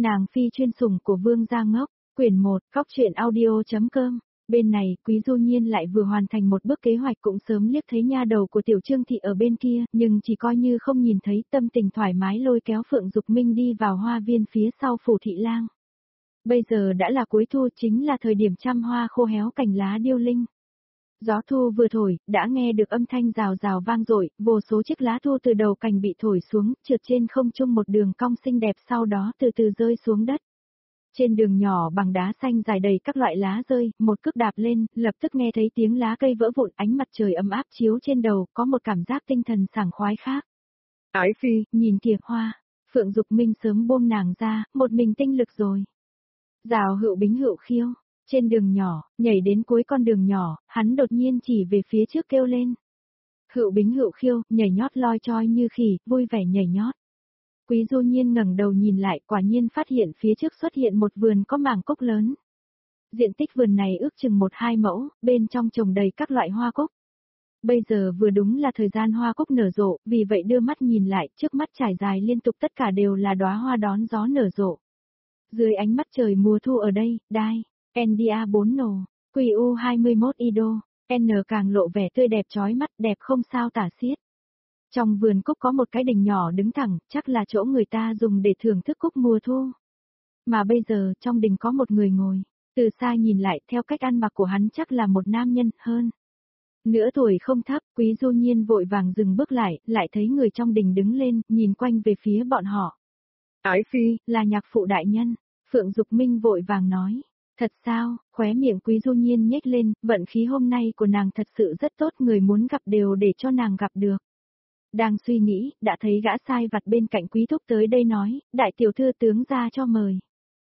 Nàng phi chuyên sủng của Vương gia ngốc, quyển 1, Cóc truyện audio.com. Bên này, Quý Du Nhiên lại vừa hoàn thành một bước kế hoạch, cũng sớm liếc thấy nha đầu của Tiểu Trương Thị ở bên kia, nhưng chỉ coi như không nhìn thấy, tâm tình thoải mái lôi kéo Phượng Dục Minh đi vào hoa viên phía sau phủ thị lang. Bây giờ đã là cuối thu, chính là thời điểm trăm hoa khô héo cành lá điêu linh. Gió thu vừa thổi, đã nghe được âm thanh rào rào vang dội, vô số chiếc lá thu từ đầu cành bị thổi xuống, trượt trên không trung một đường cong xinh đẹp, sau đó từ từ rơi xuống đất. Trên đường nhỏ bằng đá xanh dài đầy các loại lá rơi, một cước đạp lên, lập tức nghe thấy tiếng lá cây vỡ vụn, ánh mặt trời ấm áp chiếu trên đầu, có một cảm giác tinh thần sảng khoái khác. Ái phi, nhìn kìa hoa, Phượng Dục Minh sớm buông nàng ra, một mình tinh lực rồi. Rào hữu bính hữu khiêu, trên đường nhỏ, nhảy đến cuối con đường nhỏ, hắn đột nhiên chỉ về phía trước kêu lên. Hữu bính hữu khiêu, nhảy nhót loi choi như khỉ, vui vẻ nhảy nhót. Quý Du Nhiên ngẩng đầu nhìn lại, quả nhiên phát hiện phía trước xuất hiện một vườn có mảng cúc lớn. Diện tích vườn này ước chừng 1-2 mẫu, bên trong trồng đầy các loại hoa cúc. Bây giờ vừa đúng là thời gian hoa cúc nở rộ, vì vậy đưa mắt nhìn lại, trước mắt trải dài liên tục tất cả đều là đóa hoa đón gió nở rộ. Dưới ánh mắt trời mùa thu ở đây, đai, NDA4 nổ, QU21 Ido, N càng lộ vẻ tươi đẹp chói mắt, đẹp không sao tả xiết. Trong vườn cúc có một cái đình nhỏ đứng thẳng, chắc là chỗ người ta dùng để thưởng thức cúc mùa thu. Mà bây giờ, trong đình có một người ngồi, từ xa nhìn lại, theo cách ăn mặc của hắn chắc là một nam nhân, hơn. Nửa tuổi không thấp, Quý Du Nhiên vội vàng dừng bước lại thấy người trong đình đứng lên, nhìn quanh về phía bọn họ. Ái phi, là nhạc phụ đại nhân, Phượng Dục Minh vội vàng nói. Thật sao, khóe miệng Quý Du Nhiên nhếch lên, vận khí hôm nay của nàng thật sự rất tốt, người muốn gặp đều để cho nàng gặp được. Đang suy nghĩ, đã thấy gã sai vặt bên cạnh Quý thúc tới đây nói, đại tiểu thư tướng ra cho mời.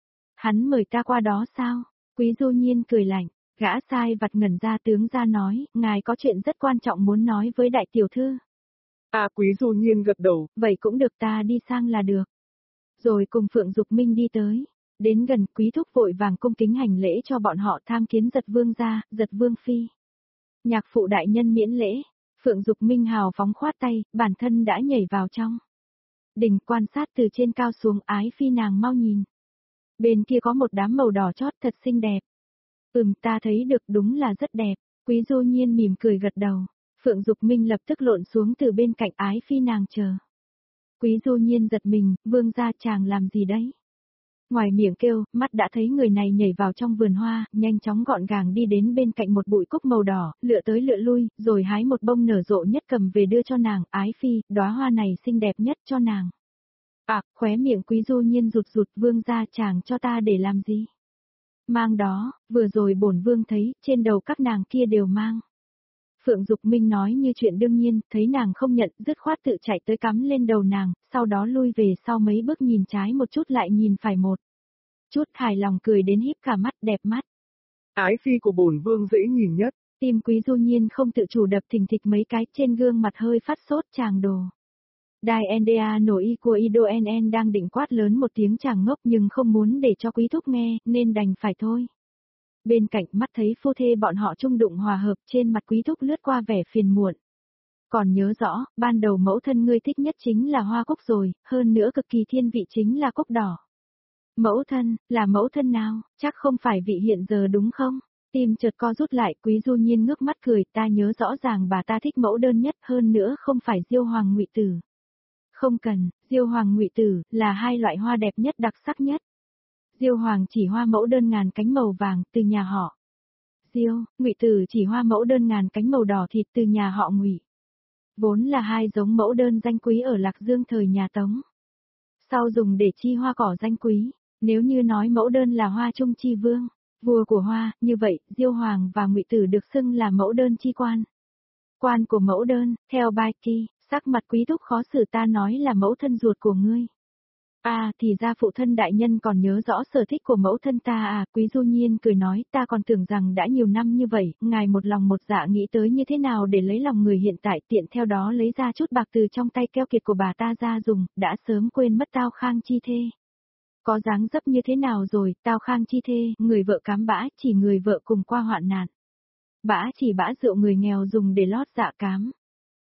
Hắn mời ta qua đó sao? Quý Du Nhiên cười lạnh, gã sai vặt ngẩn ra, tướng ra nói, ngài có chuyện rất quan trọng muốn nói với đại tiểu thư. Quý Du Nhiên gật đầu, vậy cũng được, ta đi sang là được. Rồi cùng Phượng Dục Minh đi tới. Đến gần, Quý thúc vội vàng cung kính hành lễ cho bọn họ, tham kiến Giật Vương gia, Giật Vương phi. Nhạc phụ đại nhân miễn lễ. Phượng Dục Minh hào phóng khoát tay, bản thân đã nhảy vào trong đình, quan sát từ trên cao xuống. Ái phi nàng mau nhìn. Bên kia có một đám màu đỏ chót thật xinh đẹp. Ta thấy được, đúng là rất đẹp. Quý Du Nhiên mỉm cười gật đầu. Phượng Dục Minh lập tức lộn xuống từ bên cạnh, ái phi nàng chờ. Quý Du Nhiên giật mình, vương gia chàng làm gì đấy? Ngoài miệng kêu, mắt đã thấy người này nhảy vào trong vườn hoa, nhanh chóng gọn gàng đi đến bên cạnh một bụi cúc màu đỏ, lựa tới lựa lui, rồi hái một bông nở rộ nhất cầm về đưa cho nàng, ái phi, đóa hoa này xinh đẹp nhất cho nàng. Khóe miệng Quý Du Nhiên rụt rụt, vương gia chàng cho ta để làm gì? Mang đó, vừa rồi bổn vương thấy, trên đầu các nàng kia đều mang. Phượng Dục Minh nói như chuyện đương nhiên, thấy nàng không nhận, dứt khoát tự chạy tới cắm lên đầu nàng, sau đó lui về sau mấy bước, nhìn trái một chút lại nhìn phải một chút, hài lòng cười đến híp cả mắt, đẹp mắt. Ái phi của bổn vương dễ nhìn nhất. Tim Quý Du Nhiên không tự chủ đập thình thịch mấy cái, trên gương mặt hơi phát sốt, chàng đồ. Đai NDA nổi y của Ido NN đang định quát lớn một tiếng chàng ngốc, nhưng không muốn để cho Quý thúc nghe, nên đành phải thôi. Bên cạnh, mắt thấy phu thê bọn họ chung đụng hòa hợp, trên mặt Quý thúc lướt qua vẻ phiền muộn. Còn nhớ rõ, ban đầu mẫu thân ngươi thích nhất chính là hoa cúc rồi, hơn nữa cực kỳ thiên vị chính là cúc đỏ. Mẫu thân, là mẫu thân nào, chắc không phải vị hiện giờ đúng không? Tim chợt co rút lại, Quý Du Nhiên ngước mắt cười, ta nhớ rõ ràng bà ta thích mẫu đơn nhất, hơn nữa không phải Diêu Hoàng Ngụy Tử. Không cần, Diêu Hoàng Ngụy Tử là hai loại hoa đẹp nhất, đặc sắc nhất. Diêu Hoàng chỉ hoa mẫu đơn ngàn cánh màu vàng, từ nhà họ Diêu, Ngụy Tử chỉ hoa mẫu đơn ngàn cánh màu đỏ thịt, từ nhà họ Ngụy. Vốn là hai giống mẫu đơn danh quý ở Lạc Dương thời nhà Tống. Sau dùng để chi hoa cỏ danh quý, nếu như nói mẫu đơn là hoa trung chi vương, vua của hoa, như vậy, Diêu Hoàng và Ngụy Tử được xưng là mẫu đơn chi quan. Quan của mẫu đơn, theo bài kỳ, sắc mặt Quý thúc khó xử, ta nói là mẫu thân ruột của ngươi. Thì ra phụ thân đại nhân còn nhớ rõ sở thích của mẫu thân ta. Quý Du Nhiên cười nói, ta còn tưởng rằng đã nhiều năm như vậy, ngài một lòng một dạ nghĩ tới như thế nào để lấy lòng người hiện tại, tiện theo đó lấy ra chút bạc từ trong tay keo kiệt của bà ta ra dùng, đã sớm quên mất Tao Khang chi thê. Có dáng dấp như thế nào rồi, Tao Khang chi thê, người vợ cám bã, chỉ người vợ cùng qua hoạn nạn. Bã chỉ bã rượu người nghèo dùng để lót dạ cám.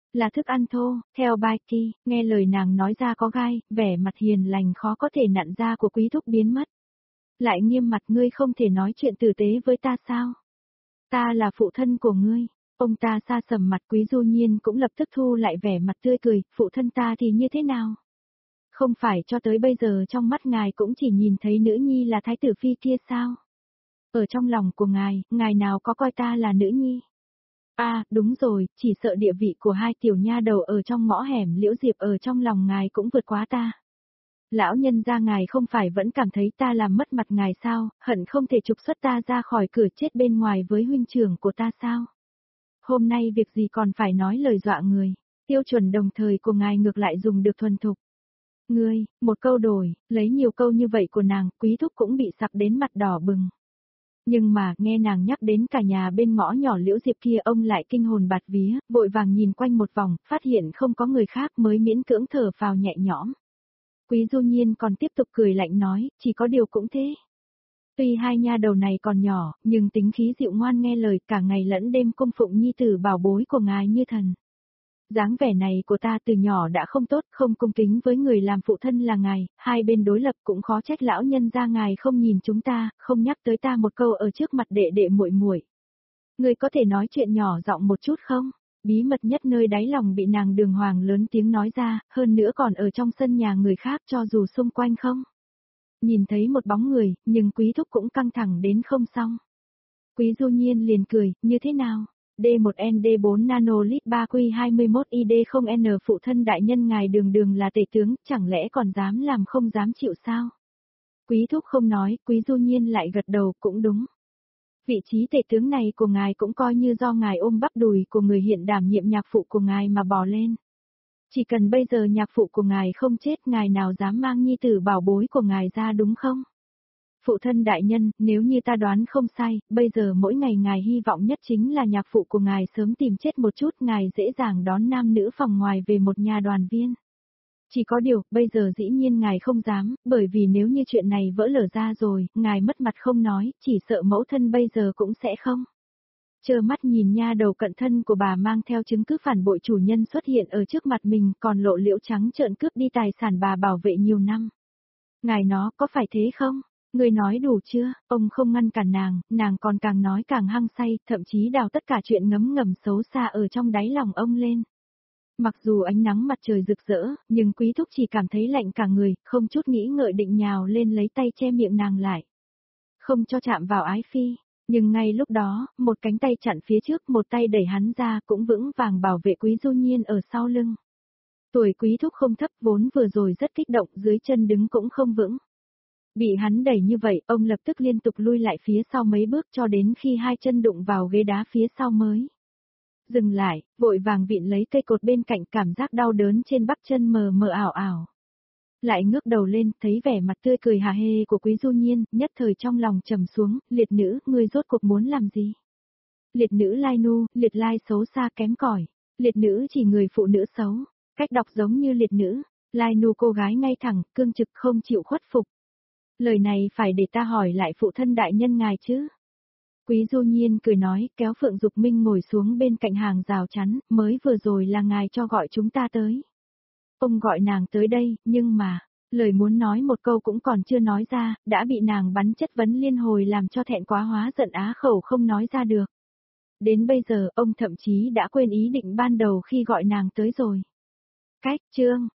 Là thức ăn thô, theo Baiki, nghe lời nàng nói ra có gai, vẻ mặt hiền lành khó có thể nặn ra của quý thúc biến mất. Lại nghiêm mặt ngươi không thể nói chuyện tử tế với ta sao? Ta là phụ thân của ngươi. Ông ta xa sầm mặt Quý Du Nhiên cũng lập tức thu lại vẻ mặt tươi cười, phụ thân ta thì như thế nào? Không phải cho tới bây giờ trong mắt ngài cũng chỉ nhìn thấy nữ nhi là thái tử phi kia sao? Ở trong lòng của ngài nào có coi ta là nữ nhi? À, đúng rồi, chỉ sợ địa vị của hai tiểu nha đầu ở trong ngõ hẻm Liễu Diệp ở trong lòng ngài cũng vượt quá ta. Lão nhân gia ngài không phải vẫn cảm thấy ta làm mất mặt ngài sao, hận không thể trục xuất ta ra khỏi cửa chết bên ngoài với huynh trưởng của ta sao? Hôm nay việc gì còn phải nói lời dọa người, tiêu chuẩn đồng thời của ngài ngược lại dùng được thuần thục. Ngươi, một câu đổi, lấy nhiều câu như vậy của nàng, quý thúc cũng bị sặc đến mặt đỏ bừng. Nhưng mà, nghe nàng nhắc đến cả nhà bên ngõ nhỏ Liễu Diệp kia ông lại kinh hồn bạt vía, vội vàng nhìn quanh một vòng, phát hiện không có người khác mới miễn cưỡng thở phào nhẹ nhõm. Quý Du Nhiên còn tiếp tục cười lạnh nói, chỉ có điều cũng thế. Tuy hai nha đầu này còn nhỏ, nhưng tính khí dịu ngoan nghe lời cả ngày lẫn đêm cung phụng nhi tử bảo bối của ngài như thần. Dáng vẻ này của ta từ nhỏ đã không tốt, không cung kính với người làm phụ thân là ngài, hai bên đối lập cũng khó trách lão nhân gia ngài không nhìn chúng ta, không nhắc tới ta một câu ở trước mặt đệ đệ muội muội. Người có thể nói chuyện nhỏ giọng một chút không? Bí mật nhất nơi đáy lòng bị nàng Đường Hoàng lớn tiếng nói ra, hơn nữa còn ở trong sân nhà người khác cho dù xung quanh không. Nhìn thấy một bóng người, nhưng quý thúc cũng căng thẳng đến không xong. Quý Du Nhiên liền cười, như thế nào? D1ND4 nanolit 3Q21ID0N phụ thân đại nhân ngài Đường là tể tướng, chẳng lẽ còn dám làm không dám chịu sao? Quý thúc không nói, Quý Du Nhiên lại gật đầu, cũng đúng. Vị trí tể tướng này của ngài cũng coi như do ngài ôm bắp đùi của người hiện đảm nhiệm nhạc phụ của ngài mà bò lên. Chỉ cần bây giờ nhạc phụ của ngài không chết, ngài nào dám mang nhi tử bảo bối của ngài ra đúng không? Phụ thân đại nhân, nếu như ta đoán không sai, bây giờ mỗi ngày ngài hy vọng nhất chính là nhạc phụ của ngài sớm tìm chết một chút, ngài dễ dàng đón nam nữ phòng ngoài về một nhà đoàn viên. Chỉ có điều, bây giờ dĩ nhiên ngài không dám, bởi vì nếu như chuyện này vỡ lở ra rồi, ngài mất mặt không nói, chỉ sợ mẫu thân bây giờ cũng sẽ không. Trơ mắt nhìn nha đầu cận thân của bà mang theo chứng cứ phản bội chủ nhân xuất hiện ở trước mặt mình, còn lộ liễu trắng trợn cướp đi tài sản bà bảo vệ nhiều năm. Ngài nó có phải thế không? Người nói đủ chưa? Ông không ngăn cản nàng còn càng nói càng hăng say, thậm chí đào tất cả chuyện ngấm ngầm xấu xa ở trong đáy lòng ông lên. Mặc dù ánh nắng mặt trời rực rỡ, nhưng quý thúc chỉ cảm thấy lạnh cả người, không chút nghĩ ngợi định nhào lên lấy tay che miệng nàng lại. Không cho chạm vào ái phi, nhưng ngay lúc đó, một cánh tay chặn phía trước, một tay đẩy hắn ra cũng vững vàng bảo vệ Quý Du Nhiên ở sau lưng. Tuổi quý thúc không thấp vốn vừa rồi rất kích động, dưới chân đứng cũng không vững. Bị hắn đẩy như vậy, ông lập tức liên tục lui lại phía sau mấy bước cho đến khi hai chân đụng vào ghế đá phía sau mới dừng lại, vội vàng vịn lấy cây cột bên cạnh, cảm giác đau đớn trên bắp chân mờ mờ ảo ảo. Lại ngước đầu lên, thấy vẻ mặt tươi cười hà hê của Quý Du Nhiên, nhất thời trong lòng trầm xuống, liệt nữ, ngươi rốt cuộc muốn làm gì? Liệt nữ lai nu, liệt lai xấu xa kém cỏi. Liệt nữ chỉ người phụ nữ xấu, cách đọc giống như liệt nữ, lai nu cô gái ngay thẳng, cương trực không chịu khuất phục. Lời này phải để ta hỏi lại phụ thân đại nhân ngài chứ? Quý Du Nhiên cười nói, kéo Phượng Dục Minh ngồi xuống bên cạnh hàng rào chắn, mới vừa rồi là ngài cho gọi chúng ta tới. Ông gọi nàng tới đây, nhưng mà, lời muốn nói một câu cũng còn chưa nói ra, đã bị nàng bắn chất vấn liên hồi làm cho thẹn quá hóa giận á khẩu không nói ra được. Đến bây giờ, ông thậm chí đã quên ý định ban đầu khi gọi nàng tới rồi. Cách chương